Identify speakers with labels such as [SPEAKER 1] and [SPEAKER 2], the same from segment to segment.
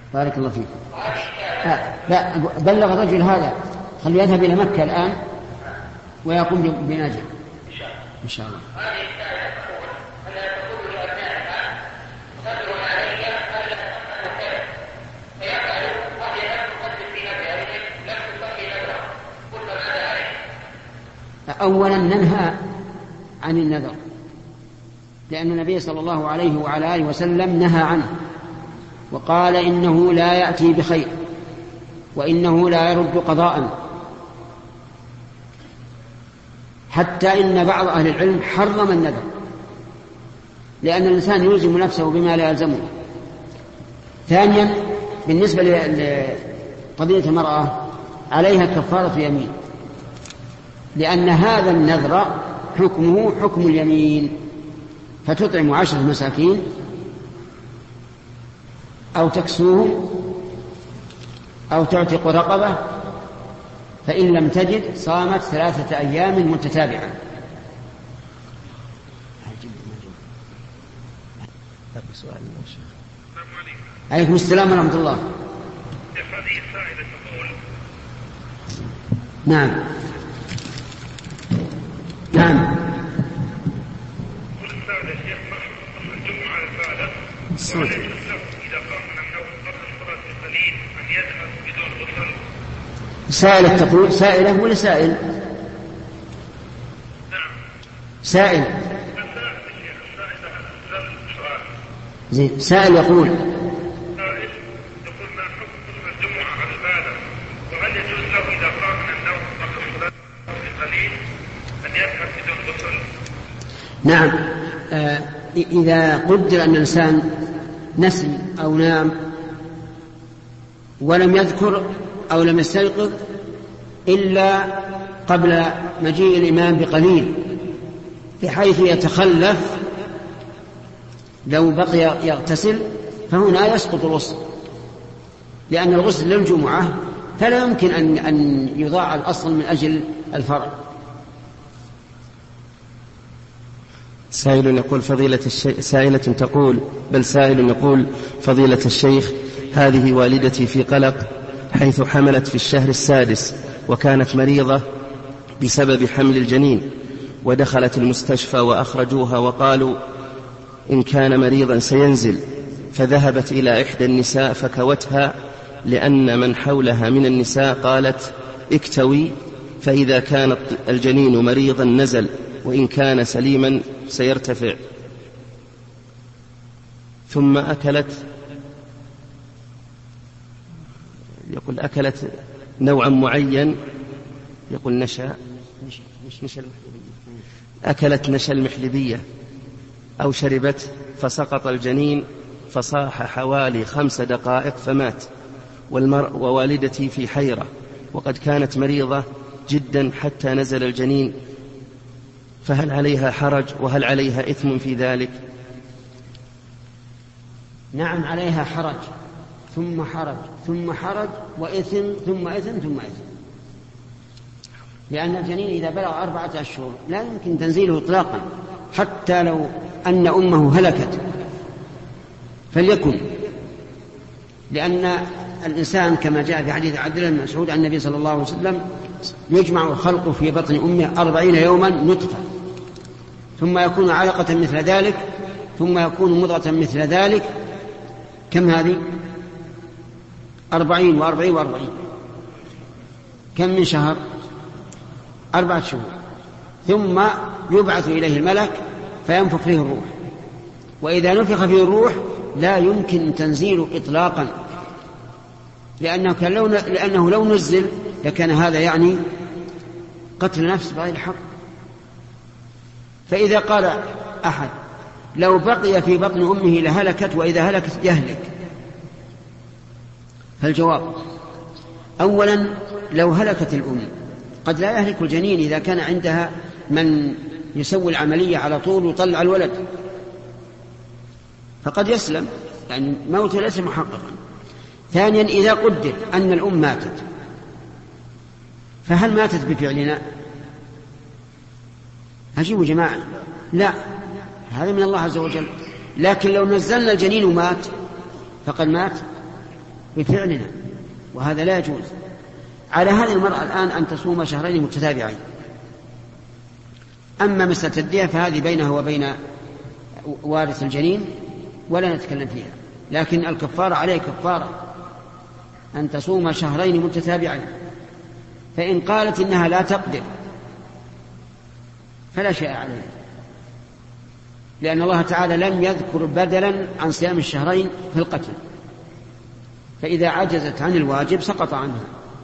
[SPEAKER 1] بارك الله فيك. لا بلغ الرجل هذا، خليه يذهب إلى مكة الآن ويقوم بناجح إن شاء الله. أولا ننهى عن النذر، لأن النبي صلى الله عليه وعلى آله وسلم نهى عنه وقال إنه لا يأتي بخير وإنه لا يرد قضاء، حتى إن بعض أهل العلم حرم النذر، لأن الإنسان يلزم نفسه بما لا يلزمه. ثانيا بالنسبة لقضية المرأة عليها كفارة يمين، لأن هذا النذر حكمه حكم اليمين، فتطعم 10 مساكين أو تكسوهم أو تعتق رقبة، فإن لم تجد صامت 3 أيام متتابعة. عليكم السلام ورحمة الله. نعم نعم. سائلة تقول، سائلة ولا سائل؟ سائل زين. سائل يقول
[SPEAKER 2] ما حكم الجمعة على البالغ، وهل يجوز له إذا قام من النوم قبل الصلاة بقليل أن يذهب بدون غسل؟
[SPEAKER 1] نعم. إذا قدر أن الإنسان نسي أو نام ولم يذكر أو لم يستيقظ إلا قبل مجيء الإمام بقليل بحيث يتخلف، لو بقي يغتسل فهنا يسقط الغسل، لأن الغسل للجمعة فلا يمكن أن يضاع الأصل من أجل الفرع.
[SPEAKER 3] سائل يقول فضيلة الشيخ، سائلة تقول بل سائل يقول فضيلة الشيخ، هذه والدتي في قلق حيث حملت في الشهر السادس وكانت مريضة بسبب حمل الجنين، ودخلت المستشفى وأخرجوها وقالوا إن كان مريضا سينزل، فذهبت إلى إحدى النساء فكوتها، لأن من حولها من النساء قالت اكتوي، فإذا كان الجنين مريضا نزل وإن كان سليما سيرتفع. ثم أكلت نوعا معين، يقول أكلت نشا المحلبية أو شربت فسقط الجنين فصاح حوالي 5 دقائق فمات، ووالدتي في حيرة وقد كانت مريضة جدا حتى نزل الجنين، فهل عليها حرج وهل عليها إثم في ذلك؟
[SPEAKER 1] نعم عليها حرج ثم حرج ثم حرج وإثم ثم إثم ثم إثم، لأن الجنين إذا بلغ 4 أشهر لا يمكن تنزيله إطلاقا، حتى لو أن أمه هلكت فليكن، لأن الإنسان كما جاء في حديث عبد الله بن مسعود عن النبي صلى الله عليه وسلم يجمع الخلق في بطن أمه 40 يوما نطفة، ثم يكون علقة مثل ذلك، ثم يكون مضغة مثل ذلك. كم هذه؟ 40 و40 و40. كم من شهر؟ 4 شهور. ثم يبعث إليه الملك فينفخ فيه الروح، وإذا نفخ فيه الروح لا يمكن تنزيله إطلاقا، لأنه لو نزل لكان هذا يعني قتل نفس بغير حق. فإذا قال أحد لو بقي في بطن أمه لهلكت، وإذا هلكت يهلك، فالجواب أولا لو هلكت الأم قد لا يهلك الجنين إذا كان عندها من يسوي العملية على طول ويطلع الولد، فقد يسلم، يعني موته ليس محققا. ثانيا إذا قدر أن الأم ماتت، فهل ماتت بفعلنا؟ أجيبوا جماعة، لا، هذا من الله عز وجل. لكن لو نزلنا الجنين ومات فقد مات بفعلنا، وهذا لا يجوز. على هذه المرأة الآن أن تصوم شهرين متتابعين. أما مسألة الدية فهذه بينها وبين وارث الجنين ولا نتكلم فيها، لكن الكفارة عليه كفارة أن تصوم شهرين متتابعين. فإن قالت إنها لا تقدر فلا شيء عليه، لأن الله تعالى لم يذكر بدلا عن صيام الشهرين في القتل، فإذا عجزت عن الواجب سقط عنها.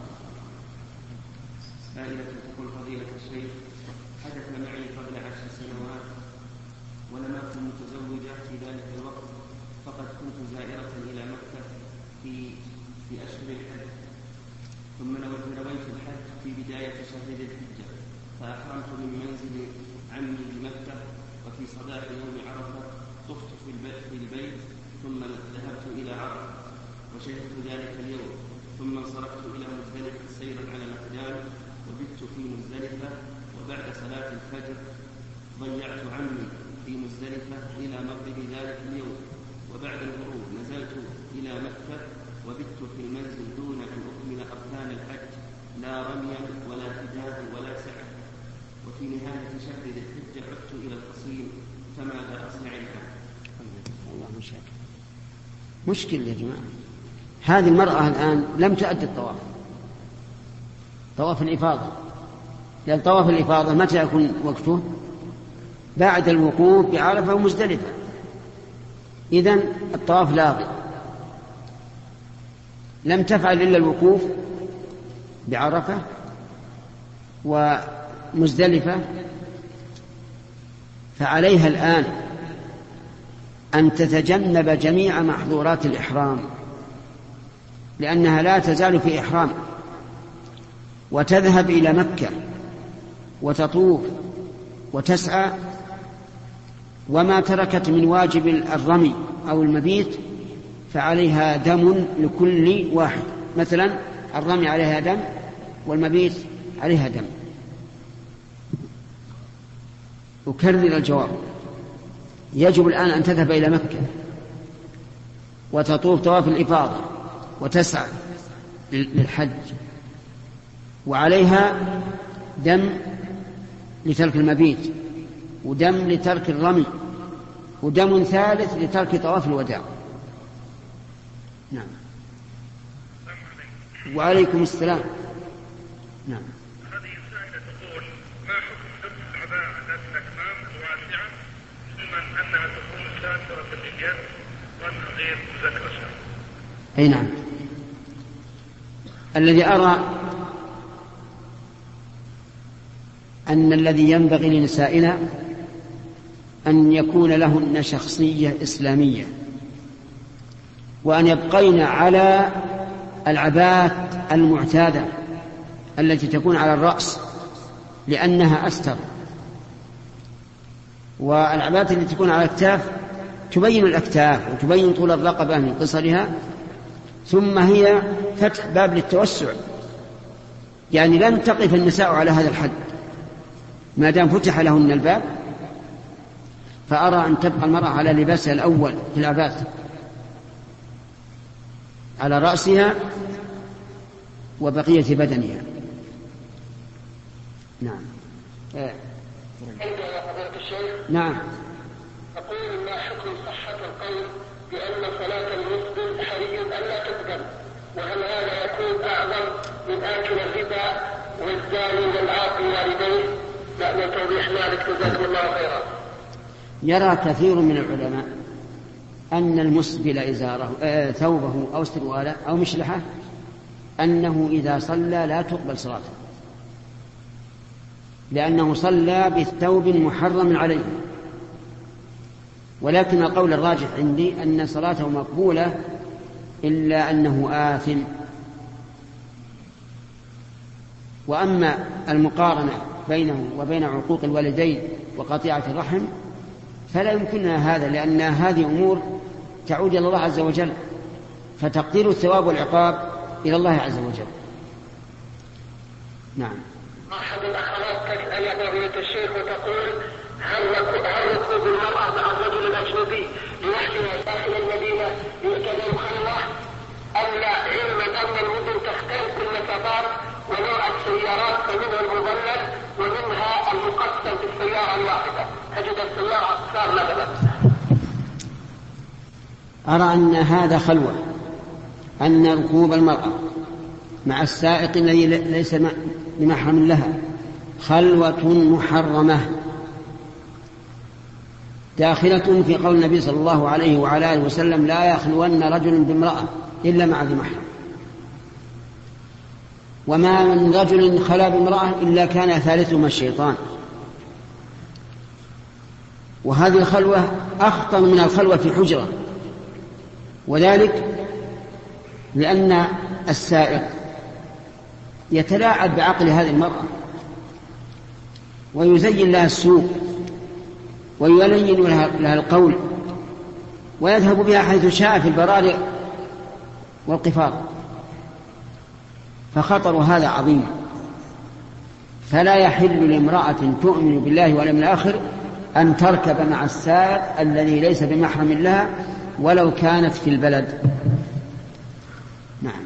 [SPEAKER 3] تقول فضيلة الشيخ: حدث معي قبل 10 سنوات ولم أكن متزوجة في ذلك الوقت، فقد كنت زائرة إلى مكة في أشهر الحج، ثم نويت الحج في بداية شهر ذي الحجة، فأحرمت من منزل عمي بمكة، وفي صباح يوم عرفة طفت في البيت، ثم ذهبت إلى عرفة وشهدت ذلك اليوم، ثم انصرفت إلى مزدلفة سيرا على الأقدام، وبت في مزدلفة، وبعد صلاة الفجر ضيعت عمي في مزدلفة إلى مغرب ذلك اليوم، وبعد الغروب نزلت إلى مكة وبت في المنزل دون أن أكمل أركان الحج، لا رميا ولا فداء ولا سعي، وفي نهاية شهر ذي الحجة عدت إلى القصيم، فماذا أصنع الآن؟
[SPEAKER 1] الله مشكل يا جماعة. هذه المرأة الآن لم تؤدي الطواف، طواف الإفاضة، لأن طواف الإفاضة متى يكون وقته؟ بعد الوقوف بعرفة ومزدلفة، إذن الطواف لاغي، لم تفعل إلا الوقوف بعرفة ومزدلفة، فعليها الآن أن تتجنب جميع محظورات الإحرام، لأنها لا تزال في إحرام، وتذهب إلى مكة وتطوف وتسعى، وما تركت من واجب الرمي أو المبيت فعليها دم لكل واحد. مثلا الرمي عليها دم والمبيت عليها دم. أكرر الجواب: يجب الآن أن تذهب إلى مكة وتطوف طواف الإفاضة وتسعى للحج، وعليها دم لترك المبيت، ودم لترك الرمي، ودم ثالث لترك طواف الوداع. نعم. وعليكم السلام. نعم.
[SPEAKER 2] هذه السائلة تقول: ما حكم لبس العباءة ذات الأكمام واسعة ثم أنها تكون ساترة لليد وأنها غير مزكرشة؟
[SPEAKER 1] أي نعم. الذي أرى أن الذي ينبغي لنسائنا أن يكون لهن شخصية إسلامية، وأن يبقين على العباءات المعتادة التي تكون على الرأس لأنها أستر، والعباءات التي تكون على الأكتاف تبين الأكتاف وتبين طول الرقبة من قصرها، ثم هي فتح باب للتوسع، يعني لن تقف النساء على هذا الحد ما دام فتح لهن الباب. فأرى أن تبقى المرأة على لباسها الأول في العباءات على رأسها وبقية بدنها. نعم. نعم.
[SPEAKER 4] أقول: ما حكم صحة القول بأن صلاة المسلم حري ألا تقبل، وهل هذا يكون أعظم من آكل الربا والزاني والعاقل والديه؟ بعد توضيح مالك جزاكم الله خيرا.
[SPEAKER 1] يرى كثير من العلماء أن المسبل ثوبه أو سرواله أو مشلحه أنه إذا صلى لا تقبل صلاته، لأنه صلى بالثوب محرم عليه. ولكن القول الراجح عندي أن صلاته مقبولة إلا أنه آثم. وأما المقارنة بينه وبين عقوق الوالدين وقطيعة الرحم فلا يمكننا هذا، لأن هذه أمور تعود إلى الله عز وجل، فتقدير الثواب والعقاب إلى الله عز وجل. نعم.
[SPEAKER 4] أحد الأخوات تسأل يا فضيلة الشيخ وتقول: هل ركوب المرأة مع الرجل الأجنبي لوحدها داخل المدينة يعتبر خلوة أم لا سيارة واحدة تجد السيارة أقصار مثلا.
[SPEAKER 1] أرى أن هذا خلوة، أن ركوب المرأة مع السائق الذي ليس بمحرم لها خلوة محرمة داخلة في قول النبي صلى الله عليه وعلى آله وسلم: لا يخلون رجل بامرأة إلا مع ذي محرم. وما من رجل خلا بامرأة إلا كان ثالثهما الشيطان. وهذه الخلوة أخطر من الخلوة في حجرة، وذلك لأن السائق يتلاعب بعقل هذه المرأة ويزين لها السوء ويلين لها القول ويذهب بها حيث شاء في البراري والقفار، فخطر هذا عظيم. فلا يحل لامرأة تؤمن بالله واليوم الآخر أن تركب مع السائق الذي ليس بمحرم لها ولو كانت في البلد. نعم.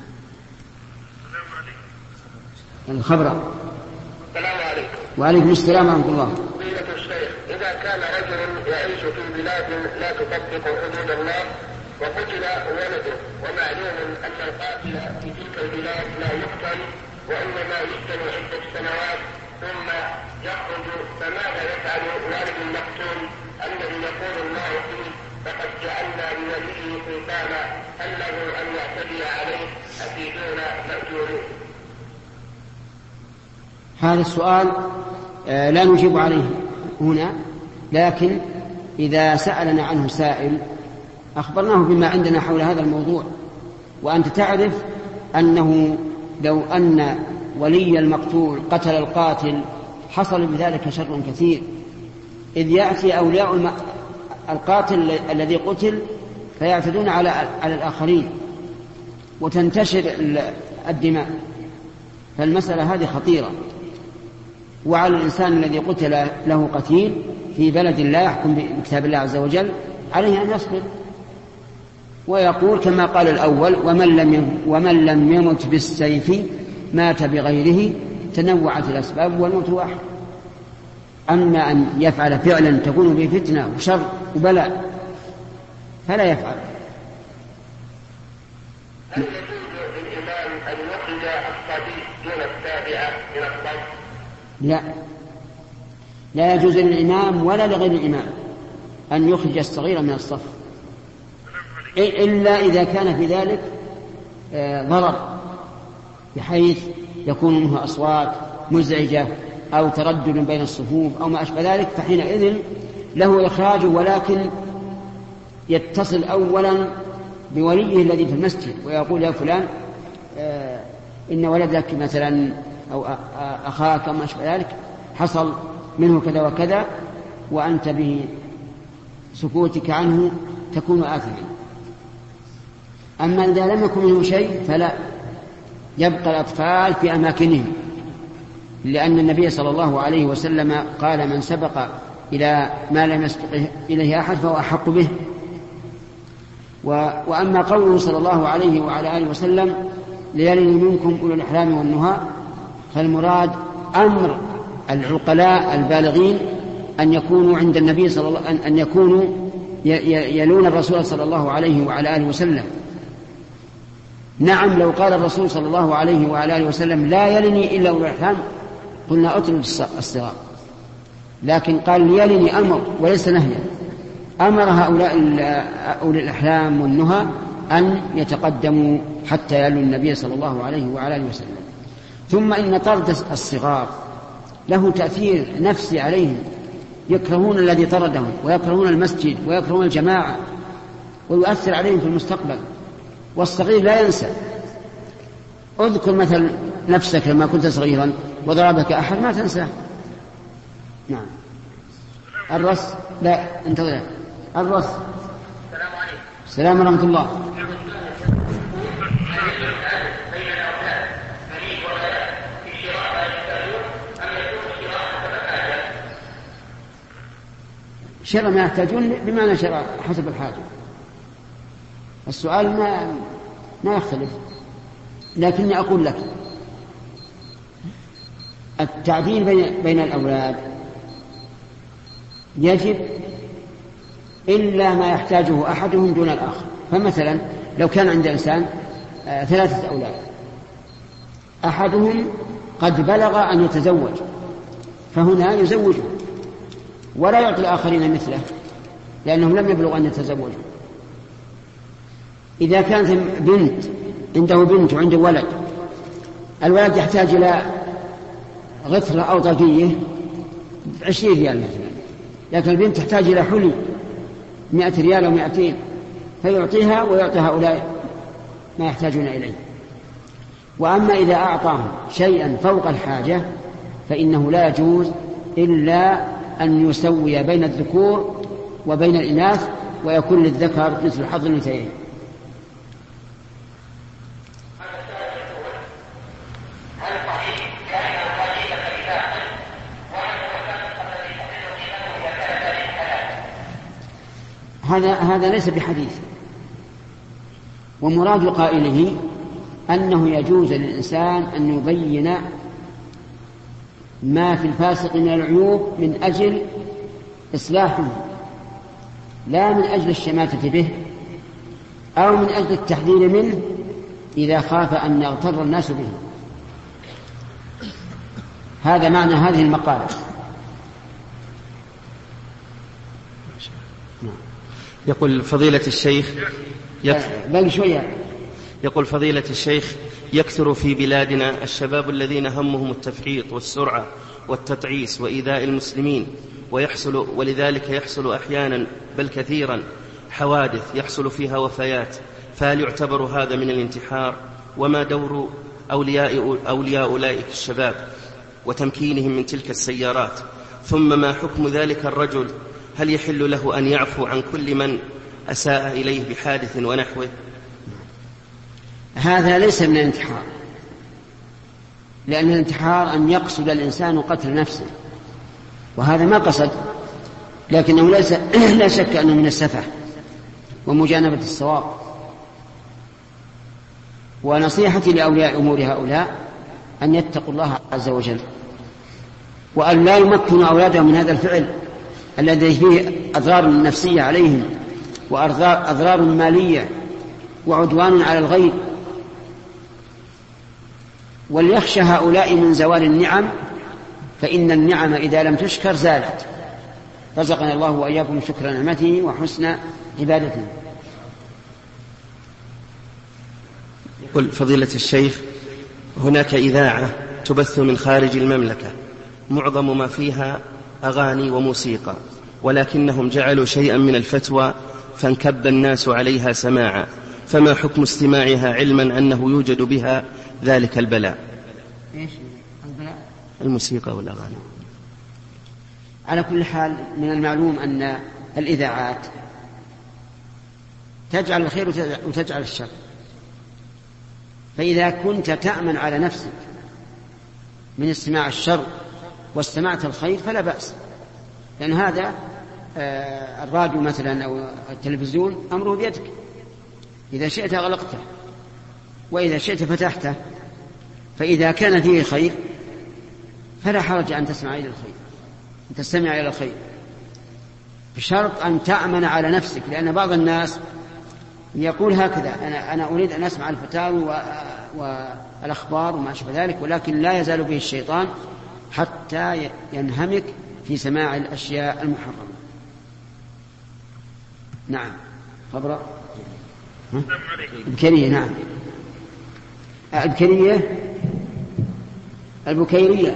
[SPEAKER 1] الخبر.
[SPEAKER 4] السلام عليكم.
[SPEAKER 1] وعليكم السلام ورحمة الله.
[SPEAKER 4] فضيلة الشيخ، إذا كان رجل يعيش في بلاد لا تطبق حدود الله وقتل ولده، ومعلوم أن القاتل في تلك البلاد لا يقتل وإنما يقتل عدة سنوات ثم يخرج، فماذا يفعل والد المقتول الذي يقول الله فيه: فقد جعلنا لوليه سلطانا، هل له أن يعتدي عليه؟ أفيدونا مأجورين.
[SPEAKER 1] هذا السؤال لا نجيب عليه هنا، لكن إذا سألنا عنه سائل أخبرناه بما عندنا حول هذا الموضوع. وأنت تعرف أنه لو أن ولي المقتول قتل القاتل حصل بذلك شر كثير، إذ يأتي أولياء القاتل الذي قتل فيعتدون على الآخرين وتنتشر الدماء، فالمسألة هذه خطيرة. وعلى الإنسان الذي قتل له قتيل في بلد لا يحكم بكتاب الله عز وجل عليه أن يصبر ويقول كما قال الأول: ومن لم يمت بالسيف مات بغيره، تنوعت الأسباب والموت واحد. أما أن يفعل فعلا تكون به فتنة وشر وبلاء فلا يفعل.
[SPEAKER 4] هل يجوز للإمام أن يخرج الصبي دون التابعة من الصف؟
[SPEAKER 1] لا يجوز للإمام ولا لغير الإمام أن يخرج الصغير من الصف، إلا إذا كان في ذلك ضرر بحيث يكون منه أصوات مزعجة أو تردد بين الصفوف أو ما أشبه ذلك، فحينئذ له إخراجه، ولكن يتصل أولا بوليه الذي في المسجد ويقول: يا فلان إن ولدك مثلا أو أخاك أو ما أشبه ذلك حصل منه كذا وكذا، وأنت بسكوتك عنه تكون آثما. أما إذا لم يكن منه شيء فلا، يبقى الأطفال في أماكنهم، لأن النبي صلى الله عليه وسلم قال: من سبق إلى ما لم يسبق إليه أحد فهو أحق به. وأما قوله صلى الله عليه وعلى آله وسلم: ليلن منكم أولو الأحلام والنهى، فالمراد أمر العقلاء البالغين أن يكونوا عند النبي صلى الله أن يكونوا يلون الرسول صلى الله عليه وعلى آله وسلم. نعم، لو قال الرسول صلى الله عليه وعلى آله وسلم: لا يلني إلا أولو الأحلام، قلنا أطلب الصغار، لكن قال: ليلني أمر وليس نهيا. أمر هؤلاء أولي الأحلام والنهى أن يتقدموا حتى يلوا النبي صلى الله عليه وعلى آله وسلم. ثم إن طرد الصغار له تأثير نفسي عليهم، يكرهون الذي طردهم ويكرهون المسجد ويكرهون الجماعة، ويؤثر عليهم في المستقبل. والصغير لا ينسى. اذكر مثل نفسك لما كنت صغيرا وضربك أحد ما تنساه. نعم. الرس لا انتظر. الرس.
[SPEAKER 4] السلام عليكم.
[SPEAKER 1] السلام ورحمة الله. شراء ما يحتاجون بمعنى شراء حسب الحاجة. السؤال ما يختلف، لكني أقول لك التعديل بين الأولاد يجب إلا ما يحتاجه أحدهم دون الآخر. فمثلا لو كان عند إنسان 3 أولاد، أحدهم قد بلغ أن يتزوج، فهنا يزوجه ولا يعطي الآخرين مثله لأنهم لم يبلغوا أن يتزوجوا. إذا كانت بنت عنده بنت وعنده ولد، الولد يحتاج إلى غفرة أو ضقية 20 ريال مثلا، لكن البنت تحتاج إلى حلي 100 ريال أو 200، فيعطيها ويعطي هؤلاء ما يحتاجون إليه. وأما إذا أعطاهم شيئا فوق الحاجة فإنه لا يجوز إلا أن يسوي بين الذكور وبين الإناث، ويكون للذكر مثل حظ الأنثيين. هذا ليس بحديث، ومراد قائله أنه يجوز للإنسان أن يبين ما في الفاسق من العيوب من أجل إصلاحه، لا من أجل الشماتة به أو من أجل التحذير منه إذا خاف أن يغتر الناس به. هذا معنى هذه المقالة.
[SPEAKER 3] يقول فضيلة الشيخ
[SPEAKER 1] بل شوية.
[SPEAKER 3] يقول فضيلة الشيخ: يكثر في بلادنا الشباب الذين همهم التفحيط والسرعة والتطعيس وإيذاء المسلمين، ولذلك يحصل أحيانا بل كثيرا حوادث يحصل فيها وفيات، فهل يعتبر هذا من الانتحار؟ وما دور أولياء أولئك الشباب وتمكينهم من تلك السيارات؟ ثم ما حكم ذلك الرجل؟ هل يحل له أن يعفو عن كل من أساء إليه بحادث ونحوه؟
[SPEAKER 1] هذا ليس من الانتحار، لأن الانتحار أن يقصد الإنسان قتل نفسه، وهذا ما قصد، لكنه لا شك أنه من السفه ومجانبة الصواب. ونصيحتي لأولياء أمور هؤلاء أن يتقوا الله عز وجل، وأن لا يمكنوا أولادهم من هذا الفعل الذي فيه أضرار نفسية عليهم وأضرار مالية وعدوان على الغير. وليخشى هؤلاء من زوال النعم، فإن النعم إذا لم تشكر زالت. رزقنا الله وإياكم شكر نعمته وحسن عبادته.
[SPEAKER 3] يقول فضيلة الشيخ: هناك إذاعة تبث من خارج المملكة، معظم ما فيها أغاني وموسيقى، ولكنهم جعلوا شيئا من الفتوى فانكب الناس عليها سماعا، فما حكم استماعها علما أنه يوجد بها ذلك البلاء؟
[SPEAKER 1] إيش البلاء؟
[SPEAKER 3] الموسيقى والأغاني.
[SPEAKER 1] على كل حال، من المعلوم أن الإذاعات تجعل الخير وتجعل الشر، فإذا كنت تأمن على نفسك من استماع الشر واستمعت الخير فلا بأس، لأن هذا الراديو مثلا أو التلفزيون أمره بيدك، إذا شئت أغلقته وإذا شئت فتحته، فإذا كان فيه خير فلا حرج أن تسمع إلى الخير، أن تستمع إلى الخير، بشرط أن تأمن على نفسك. لأن بعض الناس يقول هكذا: أنا أريد أن أسمع الفتاوى والأخبار وما أشبه ذلك، ولكن لا يزال به الشيطان حتى ينهمك في سماع الأشياء المحرمة. نعم. خبر البكيرية. نعم، البكيرية، البكيرية.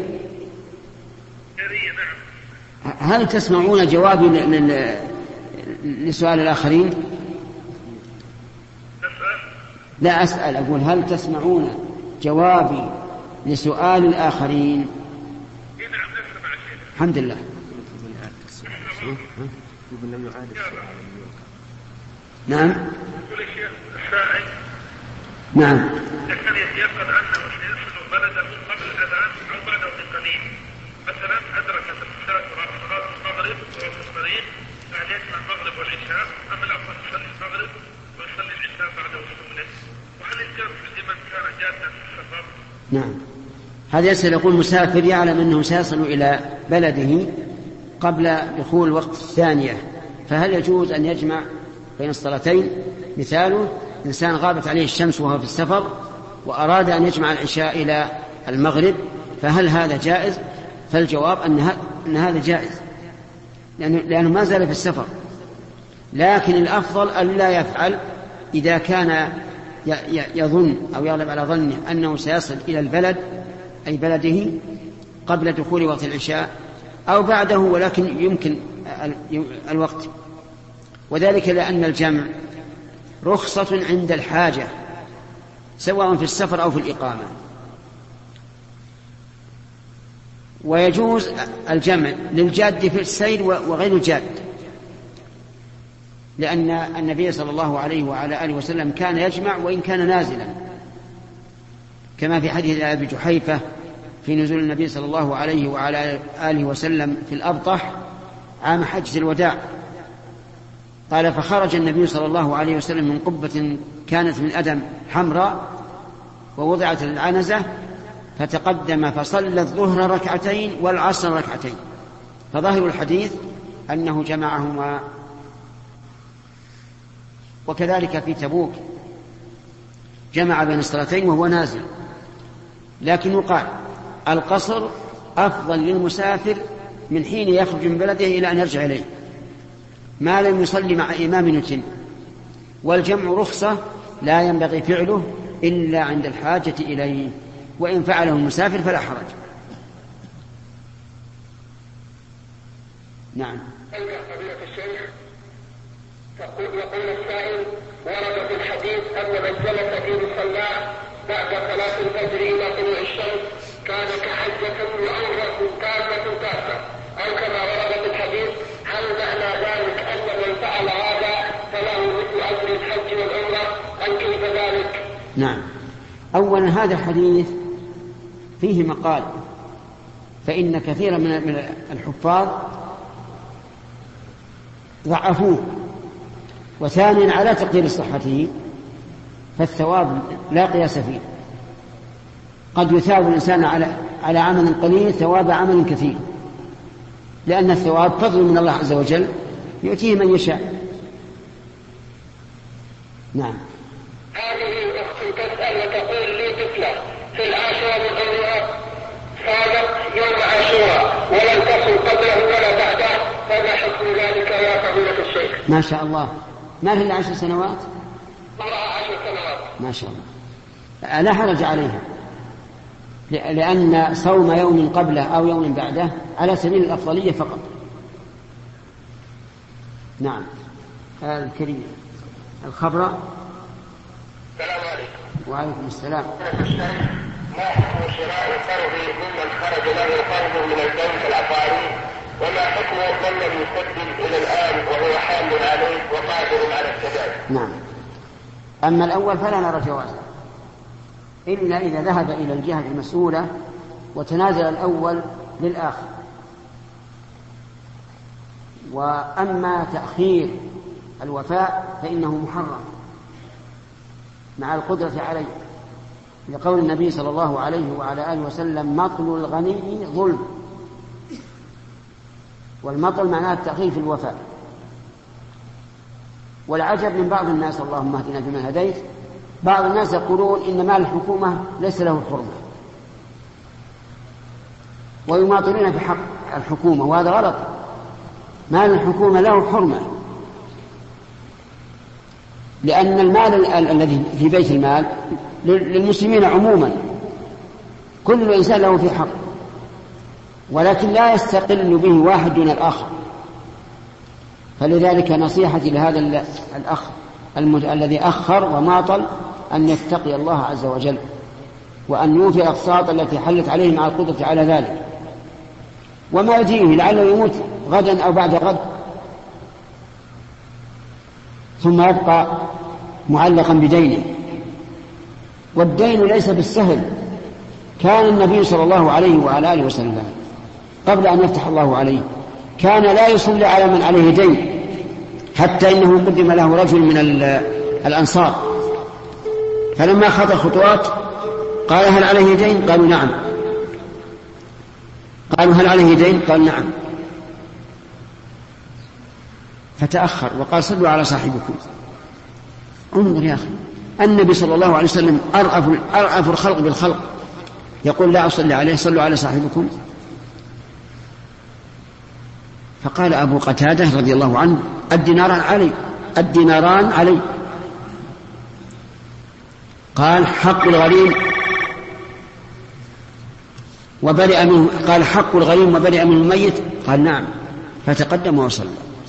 [SPEAKER 1] هل تسمعون جوابي لسؤال الآخرين؟ لا أسأل، أقول هل تسمعون جوابي لسؤال الآخرين؟ الحمد لله. نعم. نعم.
[SPEAKER 2] لكن يتيقن أنه سيصل بلده قبل الأذان أو بعده بقليل، مثلا أدرك صلاة المغرب وهو في الطريق، فهل يجمع المغرب والعشاء أم الأفضل يصلي المغرب ويصلي العشاء بعده بجملة؟ وهل يجوز لمن كان جادا في السفر؟
[SPEAKER 1] نعم. هذا يسأل، يقول مسافر يعلم أنه سيصل إلى بلده قبل دخول وقت الثانية، فهل يجوز أن يجمع بين الصلاتين؟ مثاله إنسان غابت عليه الشمس وهو في السفر وأراد أن يجمع العشاء إلى المغرب، فهل هذا جائز؟ فالجواب أن هذا جائز لأنه ما زال في السفر، لكن الأفضل أن لا يفعل إذا كان يظن أو يغلب على ظنه أنه سيصل إلى البلد أي بلده قبل دخول وقت العشاء أو بعده، ولكن يمكن الوقت، وذلك لأن الجمع رخصة عند الحاجة سواء في السفر أو في الإقامة. ويجوز الجمع للجاد في السير وغير الجاد، لأن النبي صلى الله عليه وعلى آله وسلم كان يجمع وإن كان نازلا، كما في حديث أبي جحيفة في نزول النبي صلى الله عليه وعلى آله وسلم في الأبطح عام حجة الوداع، قال: فخرج النبي صلى الله عليه وسلم من قبة كانت من أدم حمراء ووضعت العنزة، فتقدم فصلى الظهر ركعتين والعصر ركعتين، فظاهر الحديث أنه جمعهما. وكذلك في تبوك جمع بين الصلاتين وهو نازل، لكن يقال القصر أفضل للمسافر من حين يخرج من بلده إلى أن يرجع إليه ما لم يصلي مع إمام يتم، والجمع رخصة لا ينبغي فعله إلا عند الحاجة إليه، وإن فعله المسافر فلا حرج. نعم.
[SPEAKER 4] فضيلة الشيخ، يقول السائل: ورد في الحديث أن من جلس في مصلاه بعد صلاة الفجر إلى طلوع الشمس كان كحجة وعمرة تامة، أو كما ورد في الحديث، هل معنى ذلك أن من فعل هذا فله مثل أجر الحج والعمرة أم كيف ذلك؟
[SPEAKER 1] نعم. أولا هذا الحديث فيه مقال، فإن كثيرا من الحفاظ ضعفوه، وثانيا على تقدير صحته فالثواب لا قياس فيه، قد يثاب الإنسان على عمل قليل ثواب عمل كثير، لأن الثواب فضل من الله عز وجل يؤتيه من يشاء. نعم.
[SPEAKER 4] هذه أخت تسأل وتقول: لي طفلة في العاشرة من عمرها صادت يوم عاشوراء ولم تصل قبله ولا بعده، فما حكم ذلك يا فضيلة الشيخ؟
[SPEAKER 1] ما شاء الله. ما لها 10 سنوات؟
[SPEAKER 4] مرها 10 سنوات.
[SPEAKER 1] ما شاء الله، لا حرج عليها، لأن صوم يوم قبله أو يوم بعده على سبيل الأفضلية فقط. نعم. الكريم الخبر.
[SPEAKER 4] السلام عليكم.
[SPEAKER 1] وعليكم السلام.
[SPEAKER 4] ما حكم شراء القرض ممن خرج له قرض من البنك العقاري، وما حكم من لم يسدد إلى الآن وهو حال عليه وقادر على السداد؟
[SPEAKER 1] نعم. أما الأول فلا نرى جوازه إلا إذا ذهب إلى الجهة المسؤولة وتنازل الأول للآخر. وأما تأخير الوفاء فإنه محرم مع القدرة عليه، لقول النبي صلى الله عليه وعلى آله وسلم: مطل الغني ظلم. والمطل معناه التأخير في الوفاء. والعجب من بعض الناس، اللهم اهدنا فيمن هديت، بعض الناس يقولون إن مال الحكومة ليس له حرمة، ويماطلون في حق الحكومة، وهذا غلط. مال الحكومة له حرمة، لأن المال الذي في بيت المال للمسلمين عموما، كل إنسان له في حق، ولكن لا يستقل به واحد دون الآخر. فلذلك نصيحتي لهذا الأخ الذي أخر وماطل أن يتقي الله عز وجل، وأن يوفي الأقساط التي حلت عليه مع القدرة على ذلك، وما يجيه لعله يموت غدا أو بعد غد ثم يبقى معلقا بدينه. والدين ليس بالسهل. كان النبي صلى الله عليه وعلى آله وسلم قبل أن يفتح الله عليه كان لا يصلي على من عليه دين، حتى إنه قدم له رجل من الأنصار، فلما خطى خطوات قال: هل عليه دين؟ قالوا: نعم. قالوا: هل عليه دين؟ قال: نعم. فتأخر وقال صلوا على صاحبكم. انظر يا أخي، النبي صلى الله عليه وسلم أرأف الخلق بالخلق، يقول لا أصلي عليه، صلوا على صاحبكم. فقال أبو قتادة رضي الله عنه الديناران علي. قال حق الغريم وبرئ منه، قال حق الغريم وبرئ منه الميت، قال نعم، فتقدم وصلى.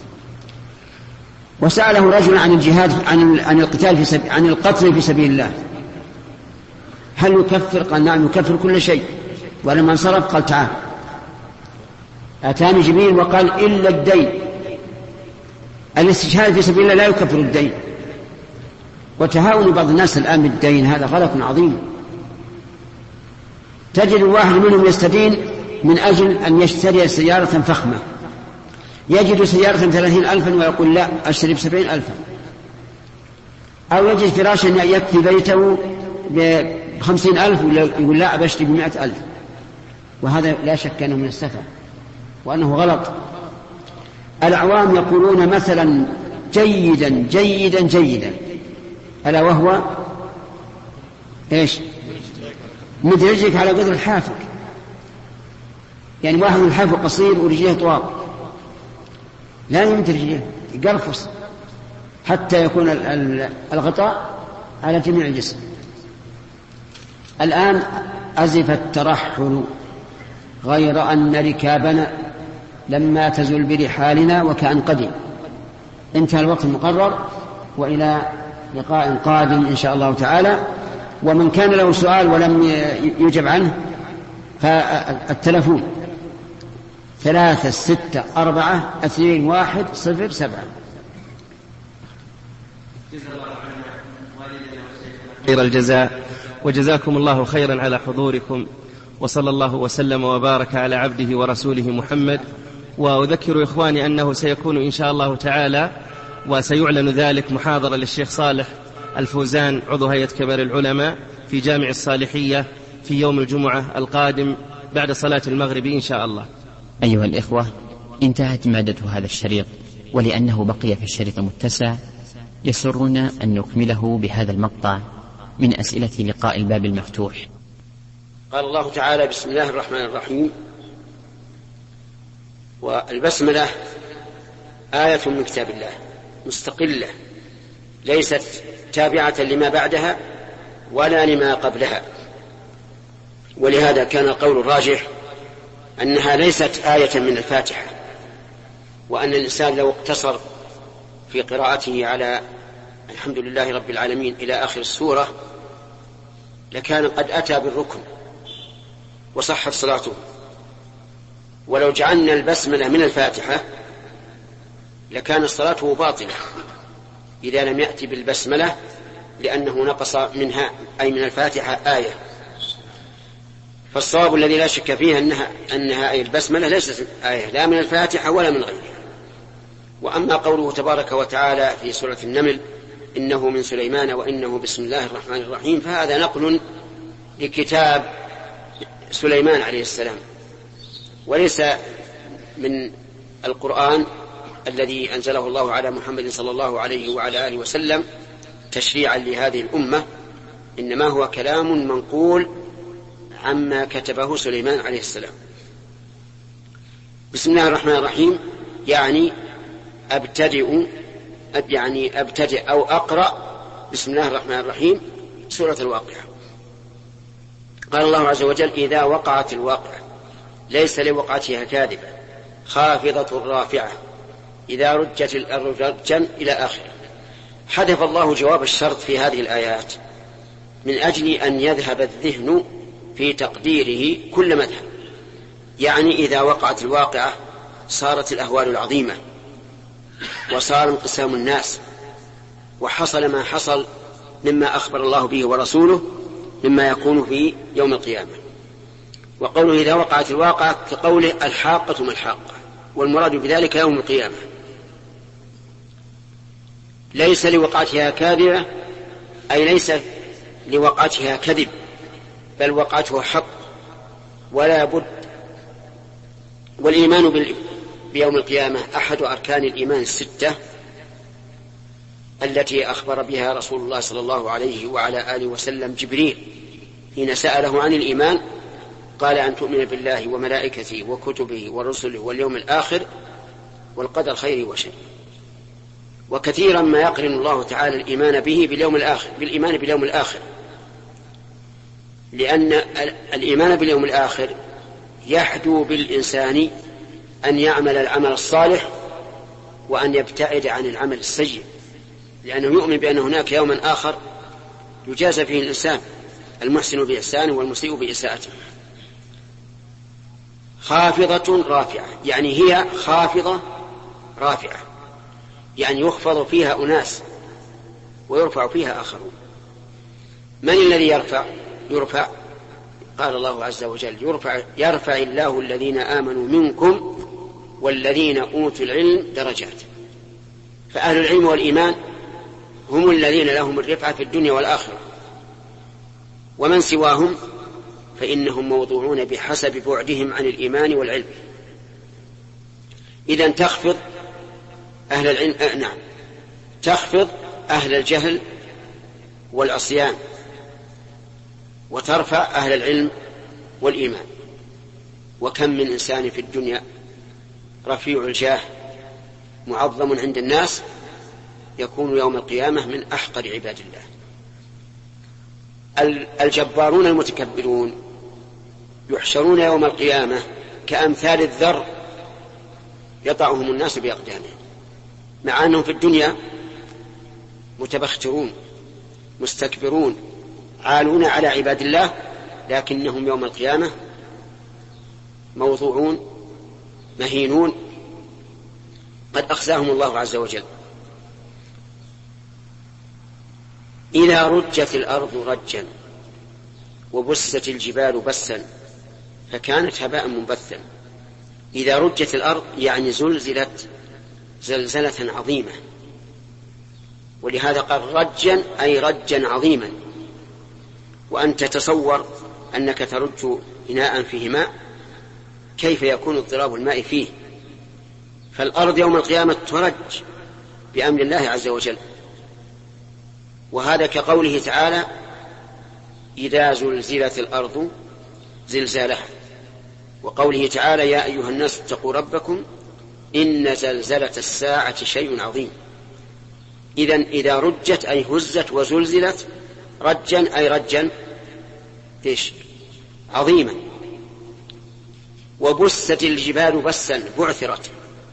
[SPEAKER 1] وسأله رجل عن الجهاد عن القتال عن القتل في سبيل الله هل يكفر؟ قال نعم يكفر كل شيء. ولما انصرف قال تعال، أتاني جبريل وقال إلا الدين. الاستشهاد في سبيل الله لا يكفر الدين. وتهاون بعض الناس الآن بالدين هذا غلط عظيم. تجد واحد منهم يستدين من أجل أن يشتري سيارة فخمة، يجد سيارة 30,000 ويقول لا أشتري ب70,000، أو يجد فراشا يكفي بيته ب50,000 ويقول لا أشتري ب100,000. وهذا لا شك أنه من السفه وأنه غلط. العوام يقولون مثلا جيدا جيدا جيدا، ألا وهو إيش؟ مد رجلك على قدر الحافك. يعني واحد من الحافك قصير ورجليه طوال، لا يمد رجليه، يقرفص حتى يكون الغطاء على جميع الجسم. الآن أزف الترحل، غير أن ركابنا لما تزل برحالنا وكأن قدم. انتهى الوقت المقرر، وإلى لقاء قادم إن شاء الله تعالى. ومن كان له سؤال ولم يجب عنه فالتلفون 364-2-1-0-7.
[SPEAKER 3] خير الجزاء، وجزاكم الله خيرا على حضوركم، وصلى الله وسلم وبارك على عبده ورسوله محمد. وأذكر إخواني أنه سيكون إن شاء الله تعالى وسيعلن ذلك محاضرة للشيخ صالح الفوزان عضو هيئة كبار العلماء في جامع الصالحية في يوم الجمعة القادم بعد صلاة المغرب إن شاء الله.
[SPEAKER 5] أيها الإخوة، انتهت مادة هذا الشريط، ولأنه بقي في الشريط متسع يسرنا أن نكمله بهذا المقطع من أسئلة لقاء الباب المفتوح.
[SPEAKER 1] قال الله تعالى: بسم الله الرحمن الرحيم. والبسملة آية من كتاب الله مستقلة، ليست تابعة لما بعدها ولا لما قبلها، ولهذا كان القول الراجح أنها ليست آية من الفاتحة، وأن الإنسان لو اقتصر في قراءته على الحمد لله رب العالمين إلى آخر السورة لكان قد أتى بالركن وصحت صلاته. ولو جعلنا البسملة من الفاتحة لكان صلاته باطلة إذا لم يأتي بالبسملة، لأنه نقص منها أي من الفاتحة آية. فالصواب الذي لا شك فيه أنها أي البسملة ليست آية لا من الفاتحة ولا من غيرها. وأما قوله تبارك وتعالى في سورة النمل: إنه من سليمان وإنه بسم الله الرحمن الرحيم، فهذا نقل لكتاب سليمان عليه السلام، وليس من القرآن الذي أنزله الله على محمد صلى الله عليه وعلى آله وسلم تشريعا لهذه الأمة، إنما هو كلام منقول عما كتبه سليمان عليه السلام. بسم الله الرحمن الرحيم يعني أبتدئ أو أقرأ بسم الله الرحمن الرحيم سورة الواقعة. قال الله عز وجل: إذا وقعت الواقعة ليس لوقعتها كاذبة خافضة رافعة إذا رجت الأرض رجا إلى آخره. حذف الله جواب الشرط في هذه الآيات من أجل أن يذهب الذهن في تقديره كل مذهب. يعني إذا وقعت الواقعة صارت الأهوال العظيمة، وصار انقسام الناس، وحصل ما حصل مما أخبر الله به ورسوله مما يكون في يوم القيامة. وقوله إذا وقعت الواقعة كقوله: الحاقة ما الحاقة، والمراد بذلك يوم القيامة. ليس لوقعتها كاذبة أي ليس لوقعتها كذب، بل وقعته حق ولا بد. والإيمان بيوم القيامة أحد أركان الإيمان الستة التي أخبر بها رسول الله صلى الله عليه وعلى آله وسلم جبريل حين سأله عن الإيمان، قال أن تؤمن بالله وملائكته وكتبه ورسله واليوم الآخر والقدر خيره وشره. وكثيرا ما يقرن الله تعالى الإيمان به بالإيمان باليوم الآخر، لأن الإيمان باليوم الآخر يحدو بالإنسان أن يعمل العمل الصالح وأن يبتعد عن العمل السيء، لأنه يؤمن بأن هناك يوما آخر يجازى فيه الإنسان المحسن بإحسانه والمسيء بإساءته. خافضة رافعة، يعني هي خافضة رافعة، يعني يخفض فيها أناس ويرفع فيها آخرون. من الذي يرفع؟ قال الله عز وجل يرفع الله الذين آمنوا منكم والذين أوتوا العلم درجات. فأهل العلم والإيمان هم الذين لهم الرفعة في الدنيا والآخرة، ومن سواهم فإنهم موضوعون بحسب بعدهم عن الإيمان والعلم. إذن تخفض أهل العلم، تخفض أهل الجهل والعصيان، وترفع أهل العلم والإيمان. وكم من إنسان في الدنيا رفيع الجاه معظم عند الناس يكون يوم القيامة من أحقر عباد الله. الجبارون المتكبرون يحشرون يوم القيامة كأمثال الذر يطعهم الناس بأقدامهم، مع أنهم في الدنيا متبخترون مستكبرون عالون على عباد الله، لكنهم يوم القيامة موضوعون مهينون قد أخزاهم الله عز وجل. إذا رجت الأرض رجا وبست الجبال بسا فكانت هباء منبثا. إذا رجت الأرض يعني زلزلت زلزلة عظيمة، ولهذا قال رجا أي رجا عظيما. وأن تتصور أنك ترج إناء فيه ماء، كيف يكون اضطراب الماء فيه؟ فالأرض يوم القيامة ترج بأمر الله عز وجل. وهذا كقوله تعالى إذا زلزلت الأرض زلزالها، وقوله تعالى يا أيها الناس اتقوا ربكم إن زلزلة الساعة شيء عظيم. إذن إذا رجت أي هزت وزلزلت، رجا أي رجا عظيما. وبست الجبال بسا بعثرت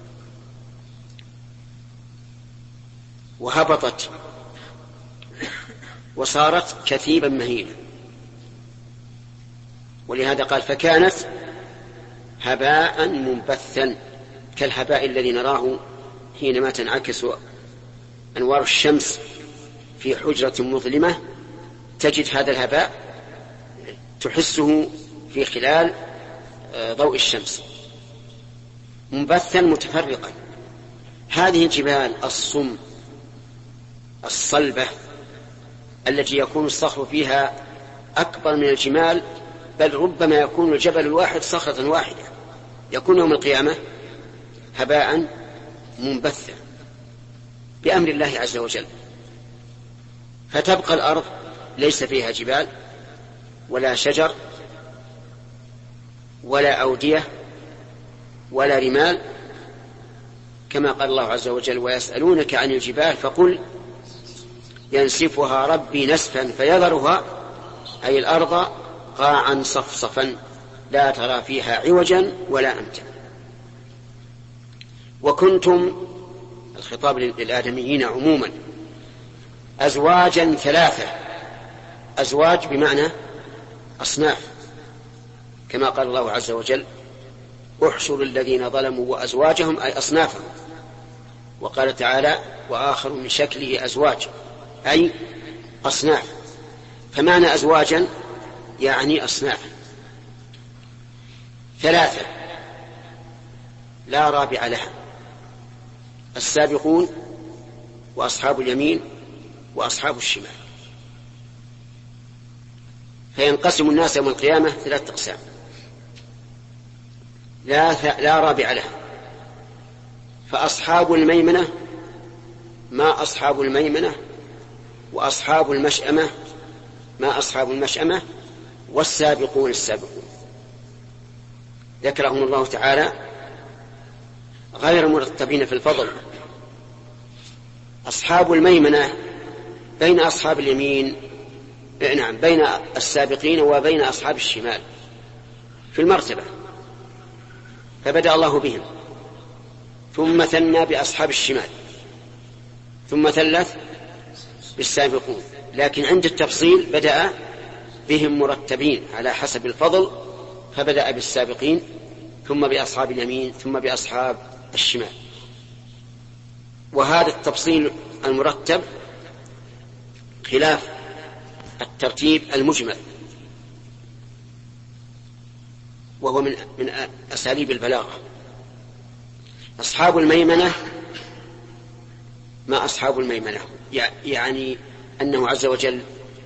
[SPEAKER 1] وهبطت وصارت كثيبا مهينا. ولهذا قال فكانت هباء منبثا كالهباء الذي نراه حينما تنعكس أنوار الشمس في حجرة مظلمة، تجد هذا الهباء تحسه في خلال ضوء الشمس منبثا متفرقا. هذه الجبال الصم الصلبة التي يكون الصخر فيها أكبر من الجمال، بل ربما يكون الجبل الواحد صخرة واحدة، يكون يوم القيامة هباء منبثا بأمر الله عز وجل. فتبقى الأرض ليس فيها جبال ولا شجر ولا أودية ولا رمال، كما قال الله عز وجل ويسألونك عن الجبال فقل ينسفها ربي نسفا فيذرها أي الأرض قاعا صفصفا لا ترى فيها عوجا ولا أمتا. وكنتم، الخطاب للآدميين عموما، أزواجا ثلاثة. أزواج بمعنى أصناف، كما قال الله عز وجل احشروا الذين ظلموا وأزواجهم أي أصنافهم. وقال تعالى وآخر من شكله أزواج أي أصناف. فمعنى أزواجا يعني أصناف ثلاثة لا رابع لها: السابقون وأصحاب اليمين وأصحاب الشمال. فينقسم الناس يوم القيامة ثلاثة أقسام لا رابع لها. فأصحاب الميمنة ما أصحاب الميمنة، وأصحاب المشأمة ما أصحاب المشأمة، والسابقون السابقون. ذكرهم الله تعالى غير مرتبين في الفضل. أصحاب الميمنة بين أصحاب اليمين، نعم، بين السابقين وبين أصحاب الشمال في المرتبة، فبدأ الله بهم، ثم ثنى بأصحاب الشمال، ثم ثلث بالسابقون. لكن عند التفصيل بدأ بهم مرتبين على حسب الفضل، فبدأ بالسابقين، ثم بأصحاب اليمين، ثم بأصحاب الشمال. وهذا التفصيل المرتب خلاف الترتيب المجمل، وهو من أساليب البلاغة. أصحاب الميمنة ما أصحاب الميمنة، يعني أنه عز وجل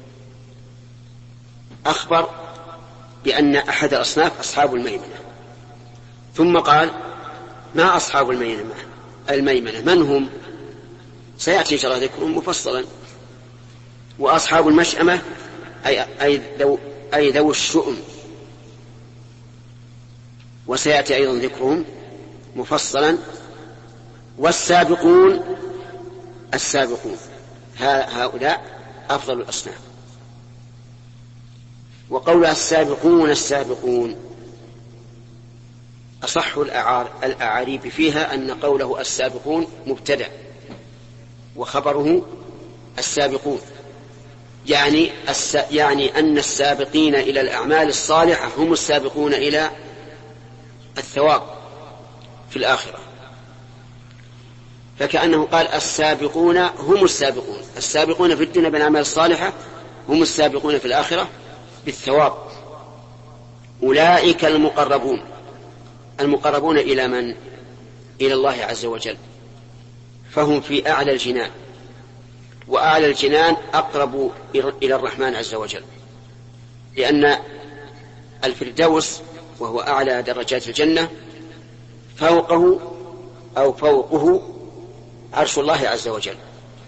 [SPEAKER 1] أخبر بأن أحد الأصناف أصحاب الميمنة، ثم قال ما أصحاب الميمنة من هم؟ سيأتي إن شاء الله ذكرهم مفصلا. وأصحاب المشأمة أي ذو الشؤم، وسيأتي أيضا ذكرهم مفصلا. والسابقون السابقون هؤلاء أفضل الأصناف. وقول السابقون السابقون أصح الأعاريب فيها أن قوله السابقون مبتدأ وخبره السابقون، يعني أن السابقين إلى الأعمال الصالحة هم السابقون إلى الثواب في الآخرة. فكأنه قال السابقون هم السابقون، السابقون في الدنيا بالأعمال الصالحة هم السابقون في الآخرة بالثواب. أولئك المقربون. المقربون إلى من؟ إلى الله عز وجل، فهم في أعلى الجنان، وأعلى الجنان أقرب إلى الرحمن عز وجل، لأن الفردوس وهو أعلى درجات الجنة فوقه عرش الله عز وجل.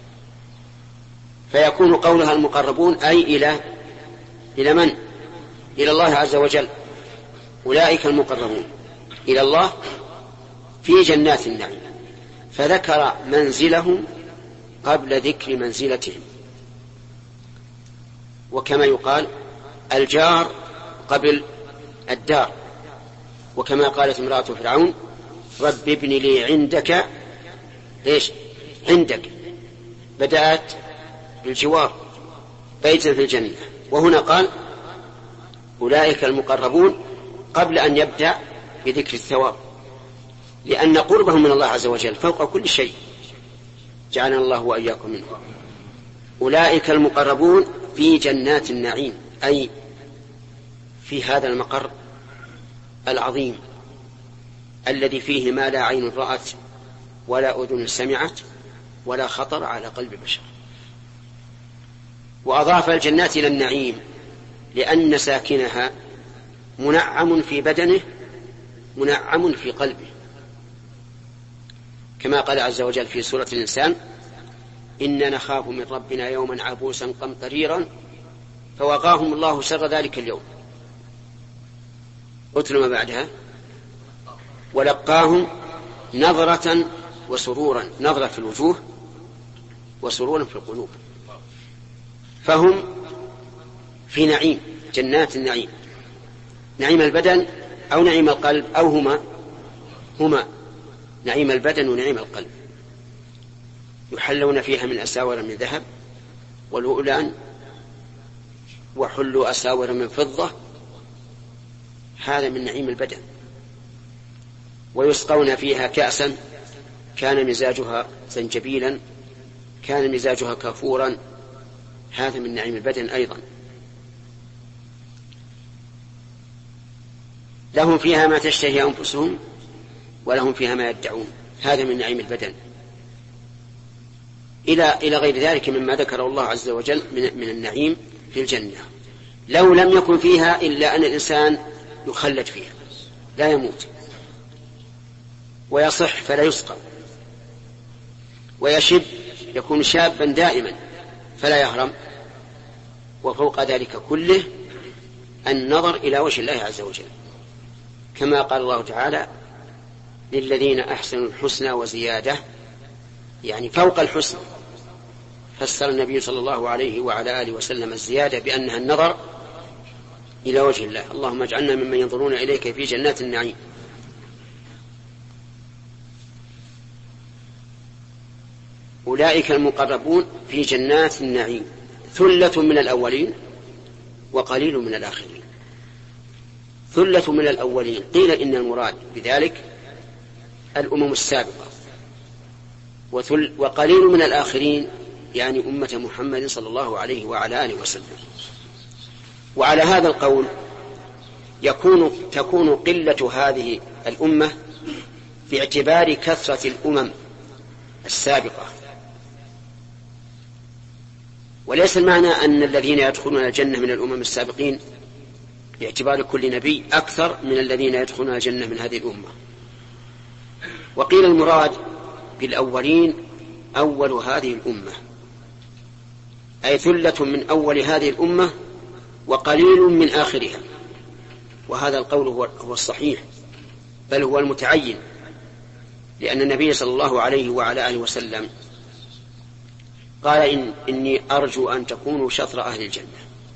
[SPEAKER 1] فيكون قولها المقربون أي إلى من؟ إلى الله عز وجل. أولئك المقربون إلى الله في جنات النعيم، فذكر منزلهم قبل ذكر منزلتهم. وكما يقال الجار قبل الدار، وكما قالت امرأة فرعون رب ابن لي عندك ليش عندك، بدأت بالجوار بيتا في الجنة. وهنا قال أولئك المقربون قبل أن يبدأ بذكر الثواب، لأن قربهم من الله عز وجل فوق كل شيء، جعلنا الله وإياكم منه. أولئك المقربون في جنات النعيم، أي في هذا المقر العظيم الذي فيه ما لا عين رأت ولا أذن سمعت ولا خطر على قلب بشر. وأضاف الجنات إلى النعيم لأن ساكنها منعم في بدنه منعم في قلبه، كما قال عز وجل في سورة الإنسان إنا نخاف من ربنا يوما عبوسا قمطريرا فوقاهم الله شر ذلك اليوم. أتل ما بعدها ولقاهم نظرة وسرورا، نظرة في الوجوه وسرورا في القلوب. فهم في نعيم، جنات النعيم، نعيم البدن أو نعيم القلب، أو هما نعيم البدن ونعيم القلب. يحلون فيها من أساور من ذهب ولؤلؤا وحلوا أساور من فضة، هذا من نعيم البدن. ويسقون فيها كأسا كان مزاجها زنجبيلا كان مزاجها كافورا، هذا من نعيم البدن أيضا. لهم فيها ما تشتهي أنفسهم ولهم فيها ما يدعون، هذا من نعيم البدن. إلى غير ذلك مما ذكر الله عز وجل من النعيم في الجنة. لو لم يكن فيها إلا أن الإنسان يخلد فيها لا يموت ويصح فلا يسقى، ويشب يكون شابا دائما فلا يهرم. وفوق ذلك كله النظر إلى وجه الله عز وجل، كما قال الله تعالى للذين أحسنوا الحسنى وزيادة، يعني فوق الحسن. فسر النبي صلى الله عليه وعلى آله وسلم الزيادة بأنها النظر إلى وجه الله. اللهم اجعلنا ممن ينظرون إليك في جنات النعيم. أولئك المقربون في جنات النعيم ثلة من الأولين وقليل من الآخرين. ثلة من الأولين قيل إن المراد بذلك الأمم السابقة، وقليل من الآخرين يعني أمة محمد صلى الله عليه وعلى آله وسلم. وعلى هذا القول تكون قلة هذه الأمة باعتبار كثرة الأمم السابقة، وليس المعنى أن الذين يدخلون الجنة من الأمم السابقين باعتبار كل نبي أكثر من الذين يدخلون الجنة من هذه الأمة. وقيل المراد بالأولين أول هذه الأمة، أي ثلة من أول هذه الأمة وقليل من آخرها. وهذا القول هو الصحيح، بل هو المتعين، لأن النبي صلى الله عليه وعلى آله وسلم قال إني أرجو أن تكونوا شطر أهل الجنة،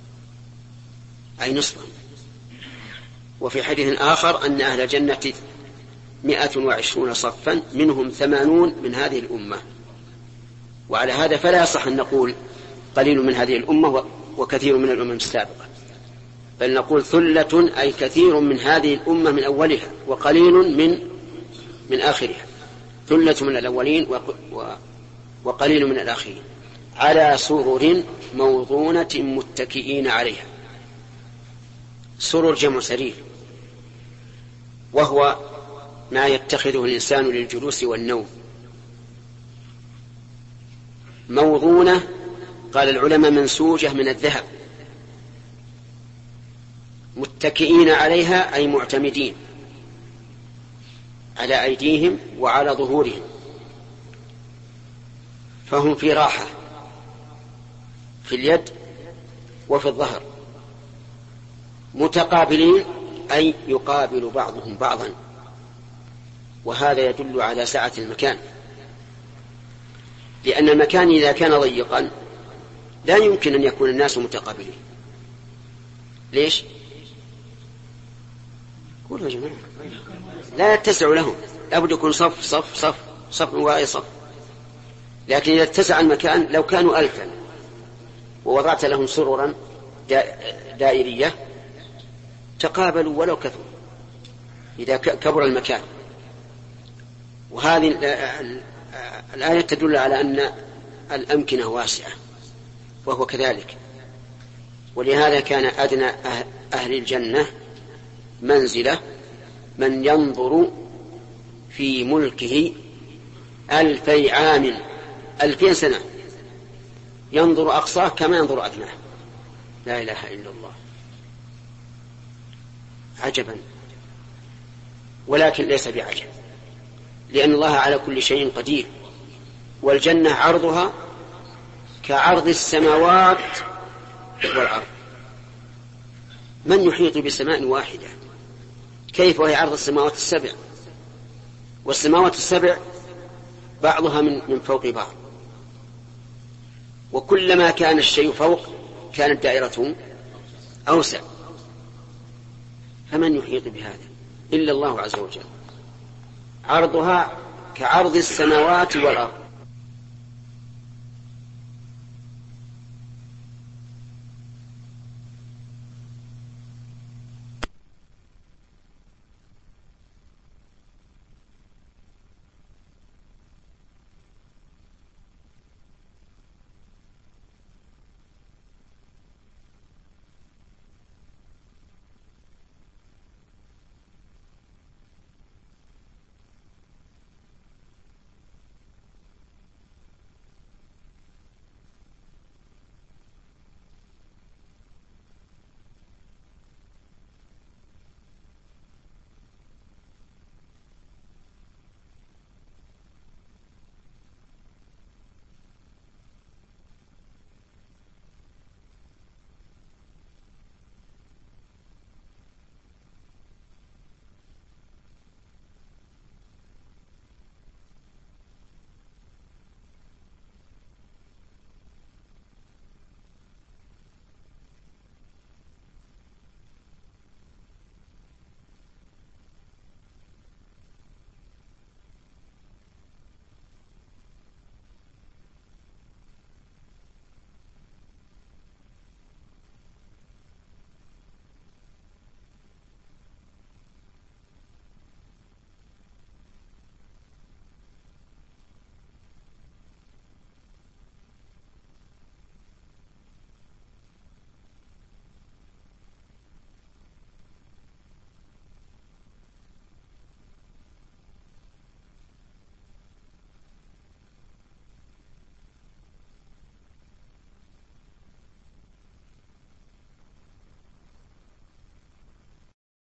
[SPEAKER 1] أي نصفهم. وفي حديث آخر أن أهل الجنة 120 صفا منهم 80 من هذه الأمة. وعلى هذا فلا يصح أن نقول قليل من هذه الأمة وكثير من الأمم السابقة، بل نقول ثلة أي كثير من هذه الأمة من أولها وقليل من آخرها. ثلة من الأولين وقليل من الآخرين على سرر موضونة متكئين عليها. سرر جمع سرير، وهو ما يتخذه الإنسان للجلوس والنوم. موضونة قال العلماء منسوجة من الذهب. متكئين عليها أي معتمدين على أيديهم وعلى ظهورهم، فهم في راحة في اليد وفي الظهر. متقابلين أي يقابل بعضهم بعضا، وهذا يدل على سعة المكان، لأن المكان إذا كان ضيقا لا يمكن أن يكون الناس متقابلين. ليش؟ قولوا يا جماعة، لا يتسع لهم، لابد يكون صف صف صف صف وراء صف. لكن إذا اتسع المكان لو كانوا 1000 ووضعت لهم سررا دائرية تقابلوا ولو كثروا إذا كبر المكان. وهذه الآية تدل على أن الأمكنة واسعة، وهو كذلك. ولهذا كان أدنى أهل الجنة منزلة من ينظر في ملكه 2000 عام، 2000 سنة، ينظر أقصاه كما ينظر أدناه. لا إله إلا الله، عجبا. ولكن ليس بعجب، لأن الله على كل شيء قدير. والجنة عرضها كعرض السماوات والأرض. من يحيط بسماء واحدة؟ كيف وهي عرض السماوات السبع؟ والسماوات السبع بعضها من فوق بعض، وكلما كان الشيء فوق كانت دائرته أوسع. فمن يحيط بهذا إلا الله عز وجل. عرضها كعرض السماوات والأرض.